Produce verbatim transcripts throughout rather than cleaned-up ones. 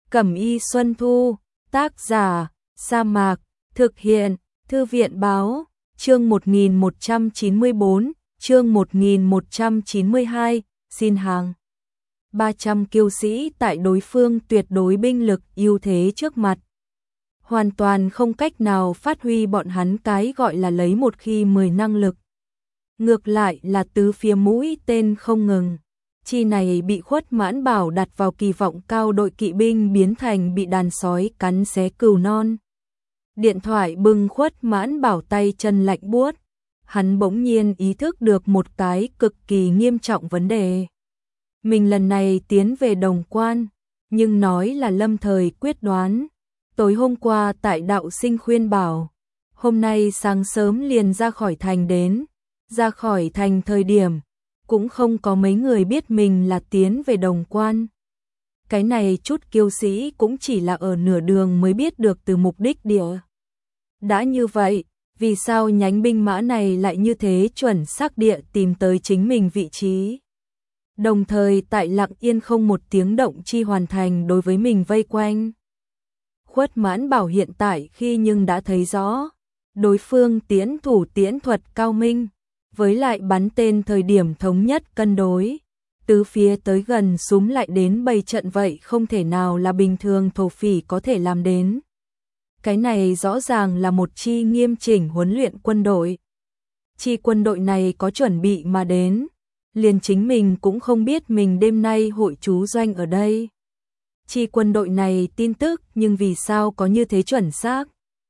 Cẩm y Xuân Thu, tác giả, Sa Mạc, thực hiện, Thư viện báo, chương một nghìn một trăm chín mươi tư, chương một nghìn một trăm chín mươi hai, xin hàng. ba trăm kiêu sĩ tại đối phương tuyệt đối binh lực ưu thế trước mặt. Hoàn toàn không cách nào phát huy bọn hắn cái gọi là lấy một khi mười năng lực. Ngược lại là tứ phía mũi tên không ngừng. Chi này bị Khuất Mãn Bảo đặt vào kỳ vọng cao đội kỵ binh biến thành bị đàn sói cắn xé cừu non. Điện thoại bừng Khuất Mãn Bảo tay chân lạnh buốt. Hắn bỗng nhiên ý thức được một cái cực kỳ nghiêm trọng vấn đề. Mình lần này tiến về Đồng Quan, nhưng nói là lâm thời quyết đoán. Tối hôm qua tại đạo sinh khuyên bảo, hôm nay sáng sớm liền ra khỏi thành đến. Ra khỏi thành thời điểm, cũng không có mấy người biết mình là tiến về Đồng Quan. Cái này chút kiêu sĩ cũng chỉ là ở nửa đường mới biết được từ mục đích địa. Đã như vậy, vì sao nhánh binh mã này lại như thế chuẩn xác địa tìm tới chính mình vị trí? Đồng thời tại lặng yên không một tiếng động chi hoàn thành đối với mình vây quanh. Khuất Mãn Bảo hiện tại khi nhưng đã thấy rõ, đối phương tiễn thủ tiễn thuật cao minh, với lại bắn tên thời điểm thống nhất cân đối, tứ phía tới gần súm lại đến bày trận vậy không thể nào là bình thường thổ phỉ có thể làm đến. Cái này rõ ràng là một chi nghiêm chỉnh huấn luyện quân đội. Chi quân đội này có chuẩn bị mà đến, liền chính mình cũng không biết mình đêm nay hội trú doanh ở đây. Chi quân đội này tin tức nhưng vì sao có như thế chuẩn xác?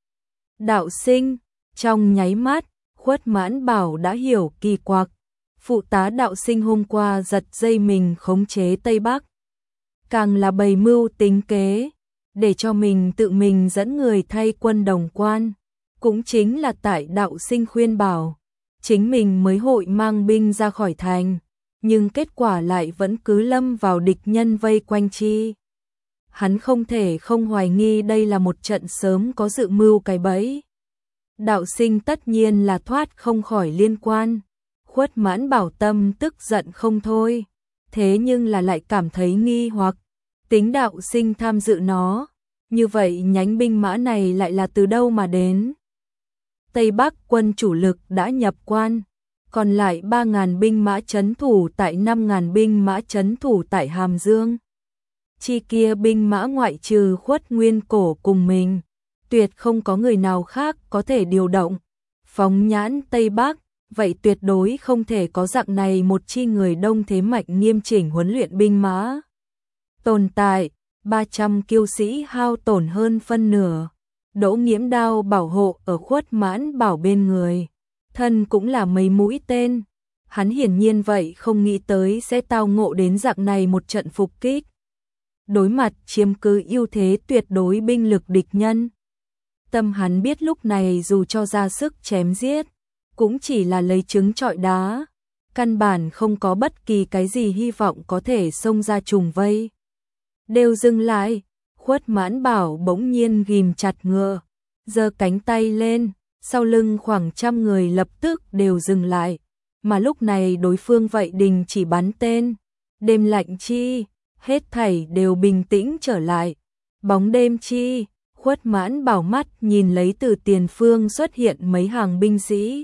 Đạo sinh, trong nháy mắt, Khuất Mãn Bảo đã hiểu kỳ quặc. Phụ tá đạo sinh hôm qua giật dây mình khống chế Tây Bắc. Càng là bày mưu tính kế, để cho mình tự mình dẫn người thay quân Đồng Quan. Cũng chính là tại đạo sinh khuyên bảo, chính mình mới hội mang binh ra khỏi thành, nhưng kết quả lại vẫn cứ lâm vào địch nhân vây quanh chi. Hắn không thể không hoài nghi đây là một trận sớm có dự mưu cái bẫy. Đạo sinh tất nhiên là thoát không khỏi liên quan. Khuất Mãn Bảo tâm tức giận không thôi, thế nhưng là lại cảm thấy nghi hoặc, tính đạo sinh tham dự nó, như vậy nhánh binh mã này lại là từ đâu mà đến? Tây Bắc quân chủ lực đã nhập quan, còn lại ba nghìn binh mã trấn thủ tại năm nghìn binh mã trấn thủ tại Hàm Dương. Chi kia binh mã ngoại trừ Khuất Nguyên Cổ cùng mình, tuyệt không có người nào khác có thể điều động. Phóng nhãn Tây Bắc, vậy tuyệt đối không thể có dạng này một chi người đông thế mạnh nghiêm chỉnh huấn luyện binh mã. Tồn tại, ba trăm kiêu sĩ hao tổn hơn phân nửa. Đỗ Nghiễm đao bảo hộ ở Khuất Mãn Bảo bên người. Thân cũng là mấy mũi tên. Hắn hiển nhiên vậy không nghĩ tới sẽ tao ngộ đến dạng này một trận phục kích. Đối mặt chiếm cứ ưu thế tuyệt đối binh lực địch nhân. Tâm hắn biết lúc này dù cho ra sức chém giết, cũng chỉ là lấy trứng trọi đá, căn bản không có bất kỳ cái gì hy vọng có thể xông ra trùng vây. Đều dừng lại, Khuất Mãn Bảo bỗng nhiên ghim chặt ngựa, giơ cánh tay lên, sau lưng khoảng trăm người lập tức đều dừng lại, mà lúc này đối phương vậy đình chỉ bắn tên. Đêm lạnh chi, hết thảy đều bình tĩnh trở lại. Bóng đêm chi, Khuất Mãn Bảo mắt nhìn lấy từ tiền phương xuất hiện mấy hàng binh sĩ.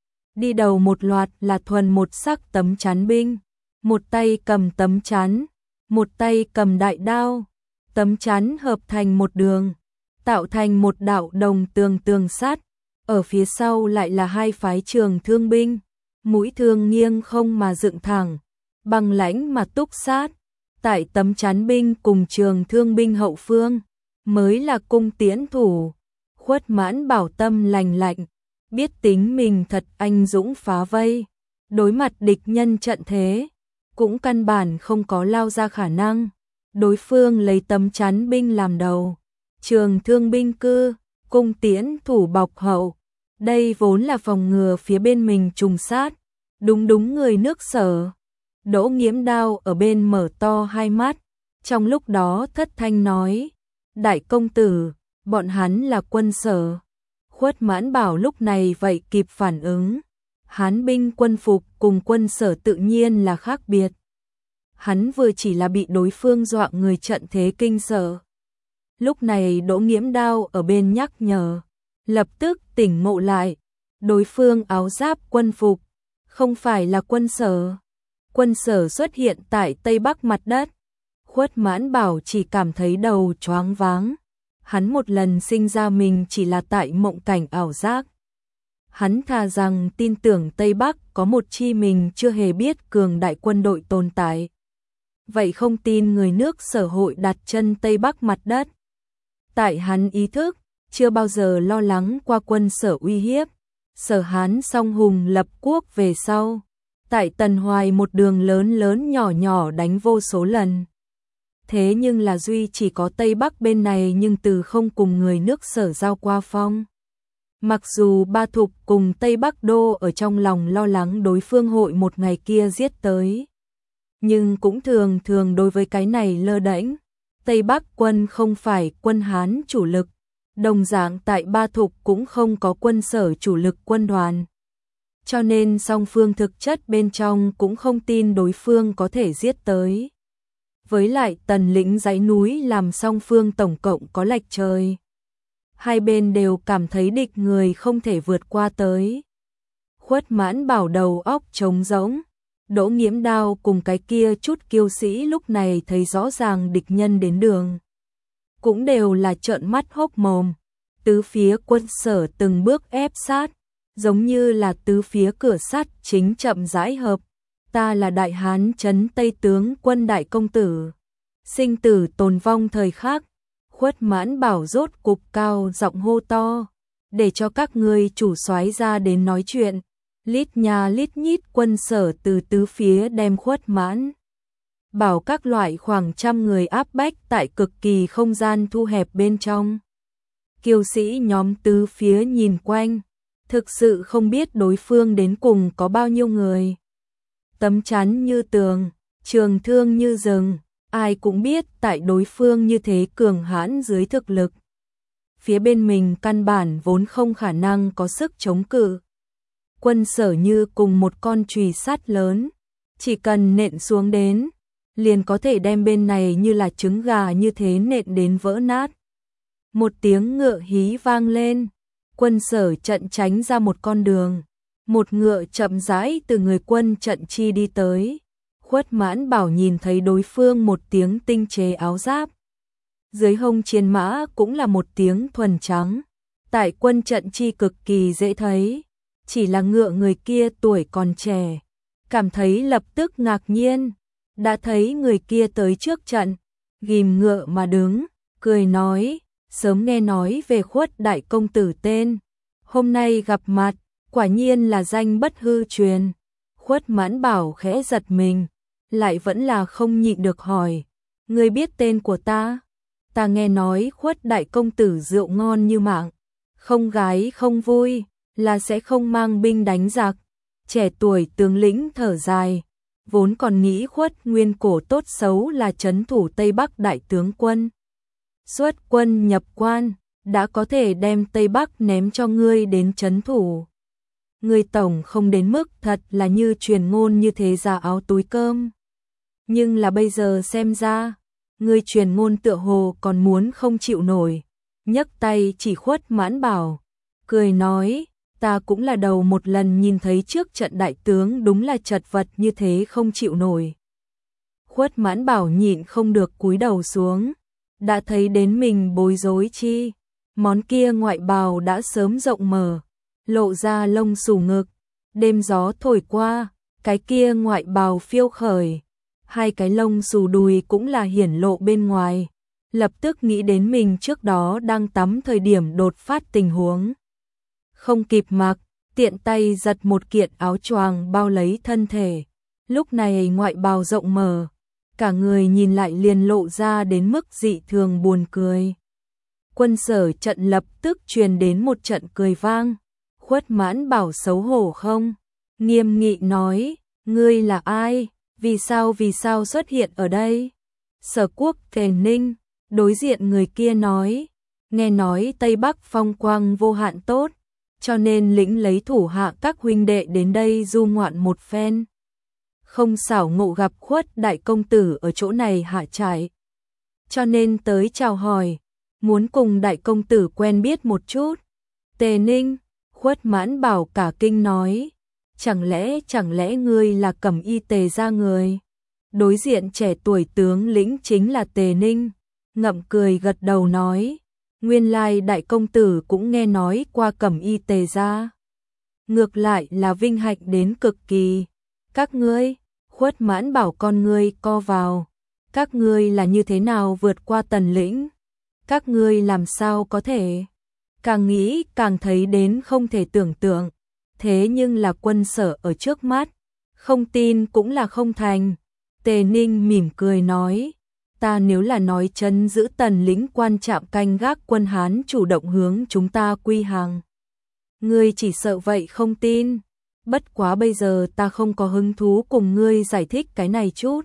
Đi đầu một loạt là thuần một sắc tấm chắn binh, một tay cầm tấm chắn, một tay cầm đại đao, tấm chắn hợp thành một đường, tạo thành một đạo đồng tường tường sắt, ở phía sau lại là hai phái trường thương binh, mũi thương nghiêng không mà dựng thẳng, băng lãnh mà túc sát, tại tấm chắn binh cùng trường thương binh hậu phương, mới là cung tiễn thủ. Khuất Mãn Bảo tâm lành lạnh, biết tính mình thật anh dũng phá vây, đối mặt địch nhân trận thế, cũng căn bản không có lao ra khả năng. Đối phương lấy tấm chắn binh làm đầu, trường thương binh cư, cung tiễn thủ bọc hậu. Đây vốn là phòng ngừa phía bên mình trùng sát, đúng đúng người nước Sở. Đỗ Nghiễm đao ở bên mở to hai mắt, trong lúc đó thất thanh nói, đại công tử, bọn hắn là quân Sở. Khuất Mãn Bảo lúc này vậy kịp phản ứng, Hán binh quân phục cùng quân Sở tự nhiên là khác biệt. Hắn vừa chỉ là bị đối phương dọa người trận thế kinh sợ, Lúc này Đỗ Nghiễm Đao ở bên nhắc nhở, lập tức tỉnh ngộ lại, đối phương áo giáp quân phục, không phải là quân Sở. Quân Sở xuất hiện tại Tây Bắc mặt đất. Khuất Mãn Bảo chỉ cảm thấy đầu choáng váng. Hắn một lần sinh ra mình chỉ là tại mộng cảnh ảo giác. Hắn thà rằng tin tưởng Tây Bắc có một chi mình chưa hề biết cường đại quân đội tồn tại. Vậy không tin người nước Sở hội đặt chân Tây Bắc mặt đất. Tại hắn ý thức, chưa bao giờ lo lắng qua quân Sở uy hiếp. Sở Hán song hùng lập quốc về sau. Tại Tần Hoài một đường lớn lớn nhỏ nhỏ đánh vô số lần. Thế nhưng là duy chỉ có Tây Bắc bên này nhưng từ không cùng người nước Sở giao qua phong. Mặc dù Ba Thục cùng Tây Bắc Đô ở trong lòng lo lắng đối phương hội một ngày kia giết tới. Nhưng cũng thường thường đối với cái này lơ đễnh. Tây Bắc quân không phải quân Hán chủ lực. Đồng dạng tại Ba Thục cũng không có quân Sở chủ lực quân đoàn. Cho nên song phương thực chất bên trong cũng không tin đối phương có thể giết tới. Với lại Tần lĩnh dãy núi làm song phương tổng cộng có lệch trời. Hai bên đều cảm thấy địch người không thể vượt qua tới. Khuất Mãn Bảo đầu óc trống rỗng. Đỗ Nghiễm Đao cùng cái kia chút kiêu sĩ lúc này thấy rõ ràng địch nhân đến đường. Cũng đều là trợn mắt hốc mồm. Tứ phía quân Sở từng bước ép sát. Giống như là tứ phía cửa sắt chính chậm rãi hợp. Ta là Đại Hán trấn Tây tướng quân đại công tử. Sinh tử tồn vong thời khắc. Khuất Mãn Bảo rốt cục cao giọng hô to. Để cho các ngươi chủ soái ra đến nói chuyện. Lít nhà lít nhít quân Sở từ tứ phía đem Khuất Mãn Bảo các loại khoảng trăm người áp bách tại cực kỳ không gian thu hẹp bên trong. Kiêu sĩ nhóm tứ phía nhìn quanh. Thực sự không biết đối phương đến cùng có bao nhiêu người. Tấm chắn như tường, trường thương như rừng, ai cũng biết tại đối phương như thế cường hãn dưới thực lực. Phía bên mình căn bản vốn không khả năng có sức chống cự. Quân Sở như cùng một con chùy sắt lớn, chỉ cần nện xuống đến, liền có thể đem bên này như là trứng gà như thế nện đến vỡ nát. Một tiếng ngựa hí vang lên. Quân Sở trận tránh ra một con đường, một ngựa chậm rãi từ người quân trận chi đi tới. Khuất Mãn Bảo nhìn thấy đối phương một tiếng tinh chế áo giáp. Dưới hông chiến mã cũng là một tiếng thuần trắng. Tại quân trận chi cực kỳ dễ thấy, chỉ là ngựa người kia tuổi còn trẻ. Cảm thấy lập tức ngạc nhiên, đã thấy người kia tới trước trận, ghim ngựa mà đứng, cười nói. Sớm nghe nói về Khuất đại công tử tên, hôm nay gặp mặt, quả nhiên là danh bất hư truyền. Khuất Mãn Bảo khẽ giật mình, lại vẫn là không nhịn được hỏi, ngươi biết tên của ta? Ta nghe nói Khuất đại công tử rượu ngon như mạng, không gái không vui, là sẽ không mang binh đánh giặc. Trẻ tuổi tướng lĩnh thở dài, vốn còn nghĩ Khuất nguyên cổ tốt xấu là trấn thủ Tây Bắc đại tướng quân. Xuất quân nhập quan, đã có thể đem Tây Bắc ném cho ngươi đến trấn thủ. Ngươi tổng không đến mức thật là như truyền ngôn như thế ra áo túi cơm. Nhưng là bây giờ xem ra, ngươi truyền ngôn tựa hồ còn muốn không chịu nổi. Nhấc tay chỉ Khuất Mãn Bảo, cười nói, ta cũng là đầu một lần nhìn thấy trước trận đại tướng đúng là chật vật như thế không chịu nổi. Khuất Mãn Bảo nhịn không được cúi đầu xuống. Đã thấy đến mình bối rối chi, món kia ngoại bào đã sớm rộng mở, lộ ra lông xù ngực, đêm gió thổi qua, cái kia ngoại bào phiêu khởi, hai cái lông xù đùi cũng là hiển lộ bên ngoài, lập tức nghĩ đến mình trước đó đang tắm thời điểm đột phát tình huống. Không kịp mặc, tiện tay giật một kiện áo choàng bao lấy thân thể, lúc này ngoại bào rộng mở. Cả người nhìn lại liền lộ ra đến mức dị thường buồn cười. Quân Sở trận lập tức truyền đến một trận cười vang. Khuất Mãn Bảo xấu hổ không? Nghiêm nghị nói, ngươi là ai? Vì sao vì sao xuất hiện ở đây? Sở Quốc Kề Ninh, đối diện người kia nói, nghe nói Tây Bắc phong quang vô hạn tốt, cho nên lĩnh lấy thủ hạ các huynh đệ đến đây du ngoạn một phen. Không xảo ngộ gặp Khuất đại công tử ở chỗ này hạ trại, cho nên tới chào hỏi. muốn cùng đại công tử quen biết một chút. Tề Ninh, Khuất Mãn Bảo cả kinh nói, chẳng lẽ chẳng lẽ ngươi là Cẩm Y Tề gia người? Đối diện trẻ tuổi tướng lĩnh chính là Tề Ninh, ngậm cười gật đầu nói, nguyên lai đại công tử cũng nghe nói qua Cẩm Y Tề gia. Ngược lại là vinh hạnh đến cực kỳ. Các ngươi, Khuất Mãn Bảo con ngươi co vào, các ngươi là như thế nào vượt qua Tần lĩnh? Các ngươi làm sao có thể? Càng nghĩ càng thấy đến không thể tưởng tượng, thế nhưng là quân sở ở trước mắt, không tin cũng là không thành. Tề Ninh mỉm cười nói, ta nếu là nói trấn giữ Tần lĩnh quan trạm canh gác quân Hán chủ động hướng chúng ta quy hàng, ngươi chỉ sợ vậy không tin. Bất quá bây giờ ta không có hứng thú cùng ngươi giải thích cái này chút.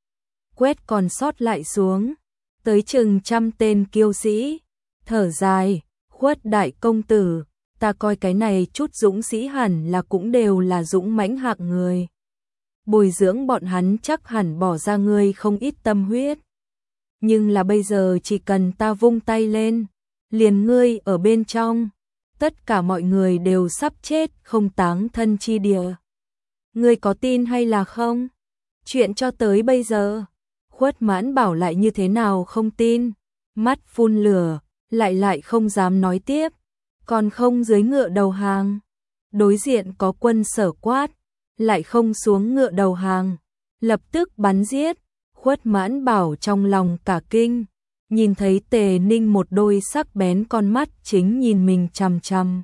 Quét còn sót lại xuống, tới chừng trăm tên kiêu sĩ, thở dài, Khuất đại công tử, ta coi cái này chút dũng sĩ hẳn là cũng đều là dũng mãnh hạng người. Bồi dưỡng bọn hắn chắc hẳn bỏ ra ngươi không ít tâm huyết. Nhưng là bây giờ chỉ cần ta vung tay lên, liền ngươi ở bên trong, tất cả mọi người đều sắp chết không táng thân chi địa. Ngươi có tin hay là không? Chuyện cho tới bây giờ, Khuất Mãn Bảo lại như thế nào không tin, mắt phun lửa, lại lại không dám nói tiếp, còn không dưới ngựa đầu hàng. Đối diện có quân sở quát, lại không xuống ngựa đầu hàng, lập tức bắn giết. Khuất Mãn Bảo trong lòng cả kinh, nhìn thấy Tề Ninh một đôi sắc bén con mắt chính nhìn mình chằm chằm.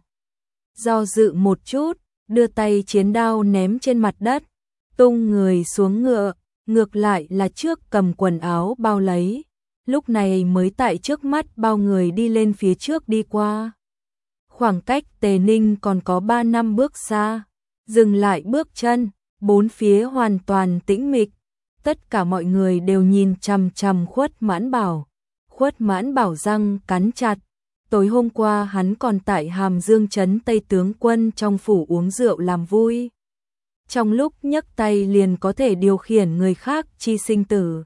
Do dự một chút, đưa tay chiến đao ném trên mặt đất, tung người xuống ngựa, ngược lại là trước cầm quần áo bao lấy, lúc này mới tại trước mắt bao người đi lên phía trước đi qua. Khoảng cách Tề Ninh còn có ba năm bước xa, dừng lại bước chân, bốn phía hoàn toàn tĩnh mịch, tất cả mọi người đều nhìn chằm chằm Khuất Mãn Bảo. Khuất Mãn Bảo răng cắn chặt, tối hôm qua hắn còn tại Hàm Dương trấn Tây tướng quân trong phủ uống rượu làm vui. Trong lúc nhấc tay liền có thể điều khiển người khác chi sinh tử.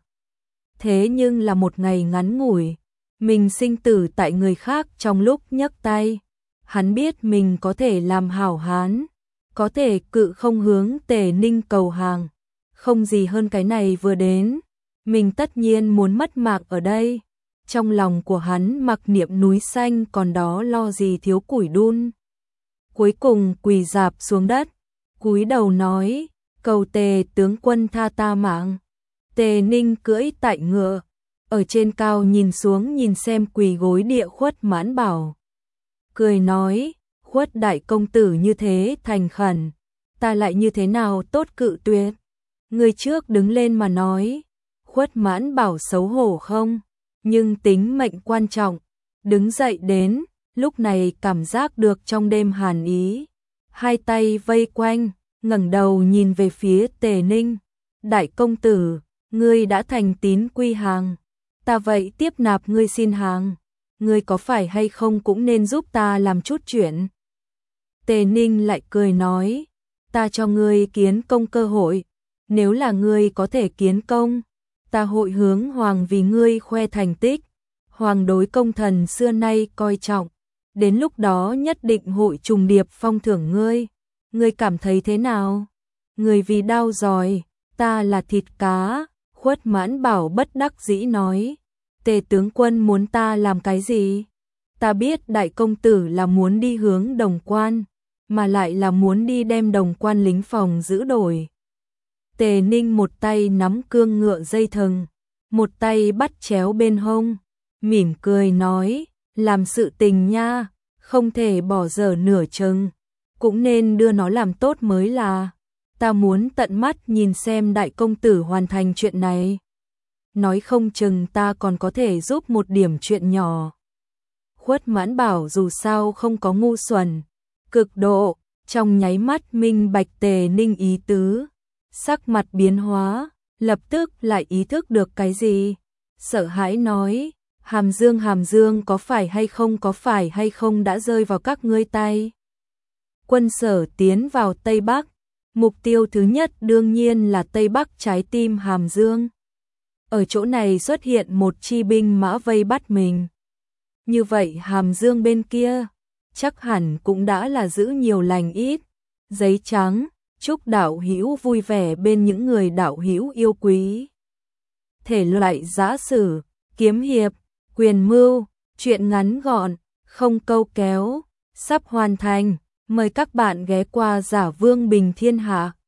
Thế nhưng là một ngày ngắn ngủi, mình sinh tử tại người khác trong lúc nhấc tay. Hắn biết mình có thể làm hảo hán, có thể cự không hướng Tề Ninh cầu hàng. Không gì hơn cái này vừa đến, mình tất nhiên muốn mất mạng ở đây. Trong lòng của hắn mặc niệm núi xanh còn đó lo gì thiếu củi đun. Cuối cùng quỳ rạp xuống đất, cúi đầu nói, cầu Tề tướng quân tha ta mạng. Tề Ninh cưỡi tại ngựa, ở trên cao nhìn xuống nhìn xem quỳ gối địa Khuất Mãn Bảo. Cười nói, Khuất đại công tử như thế thành khẩn, ta lại như thế nào tốt cự tuyệt. Người trước đứng lên mà nói. Khuất Mãn Bảo xấu hổ không? Nhưng tính mệnh quan trọng, đứng dậy đến, lúc này cảm giác được trong đêm hàn ý, hai tay vây quanh, ngẩng đầu nhìn về phía Tề Ninh, đại công tử, ngươi đã thành tín quy hàng, ta vậy tiếp nạp ngươi xin hàng, ngươi có phải hay không cũng nên giúp ta làm chút chuyện. Tề Ninh lại cười nói, ta cho ngươi kiến công cơ hội, nếu là ngươi có thể kiến công, ta hội hướng hoàng vì ngươi khoe thành tích, hoàng đối công thần xưa nay coi trọng, đến lúc đó nhất định hội trùng điệp phong thưởng ngươi, ngươi cảm thấy thế nào? Ngươi vì đao giỏi, ta là thịt cá. Khuất Mãn Bảo bất đắc dĩ nói, Tề tướng quân muốn ta làm cái gì? Ta biết đại công tử là muốn đi hướng Đồng Quan, mà lại là muốn đi đem Đồng Quan lính phòng giữ đổi. Tề Ninh một tay nắm cương ngựa dây thừng, một tay bắt chéo bên hông, mỉm cười nói, làm sự tình nha, không thể bỏ dở nửa chừng, cũng nên đưa nó làm tốt mới là. Ta muốn tận mắt nhìn xem đại công tử hoàn thành chuyện này. Nói không chừng ta còn có thể giúp một điểm chuyện nhỏ. Khuất Mãn Bảo dù sao không có ngu xuẩn, cực độ, trong nháy mắt minh bạch Tề Ninh ý tứ, sắc mặt biến hóa, lập tức lại ý thức được cái gì, sợ hãi nói, Hàm Dương Hàm Dương có phải hay không có phải hay không đã rơi vào các ngươi tay. Quân sở tiến vào Tây Bắc, mục tiêu thứ nhất đương nhiên là Tây Bắc trái tim Hàm Dương. Ở chỗ này xuất hiện một chi binh mã vây bắt mình. như vậy Hàm Dương bên kia, chắc hẳn cũng đã là giữ nhiều lành ít. Giấy trắng, chúc đạo hữu vui vẻ bên những người đạo hữu yêu quý. Thể loại giã sử, kiếm hiệp, quyền mưu, truyện ngắn gọn, không câu kéo, sắp hoàn thành. Mời các bạn ghé qua Giả Vương Bình Thiên Hạ.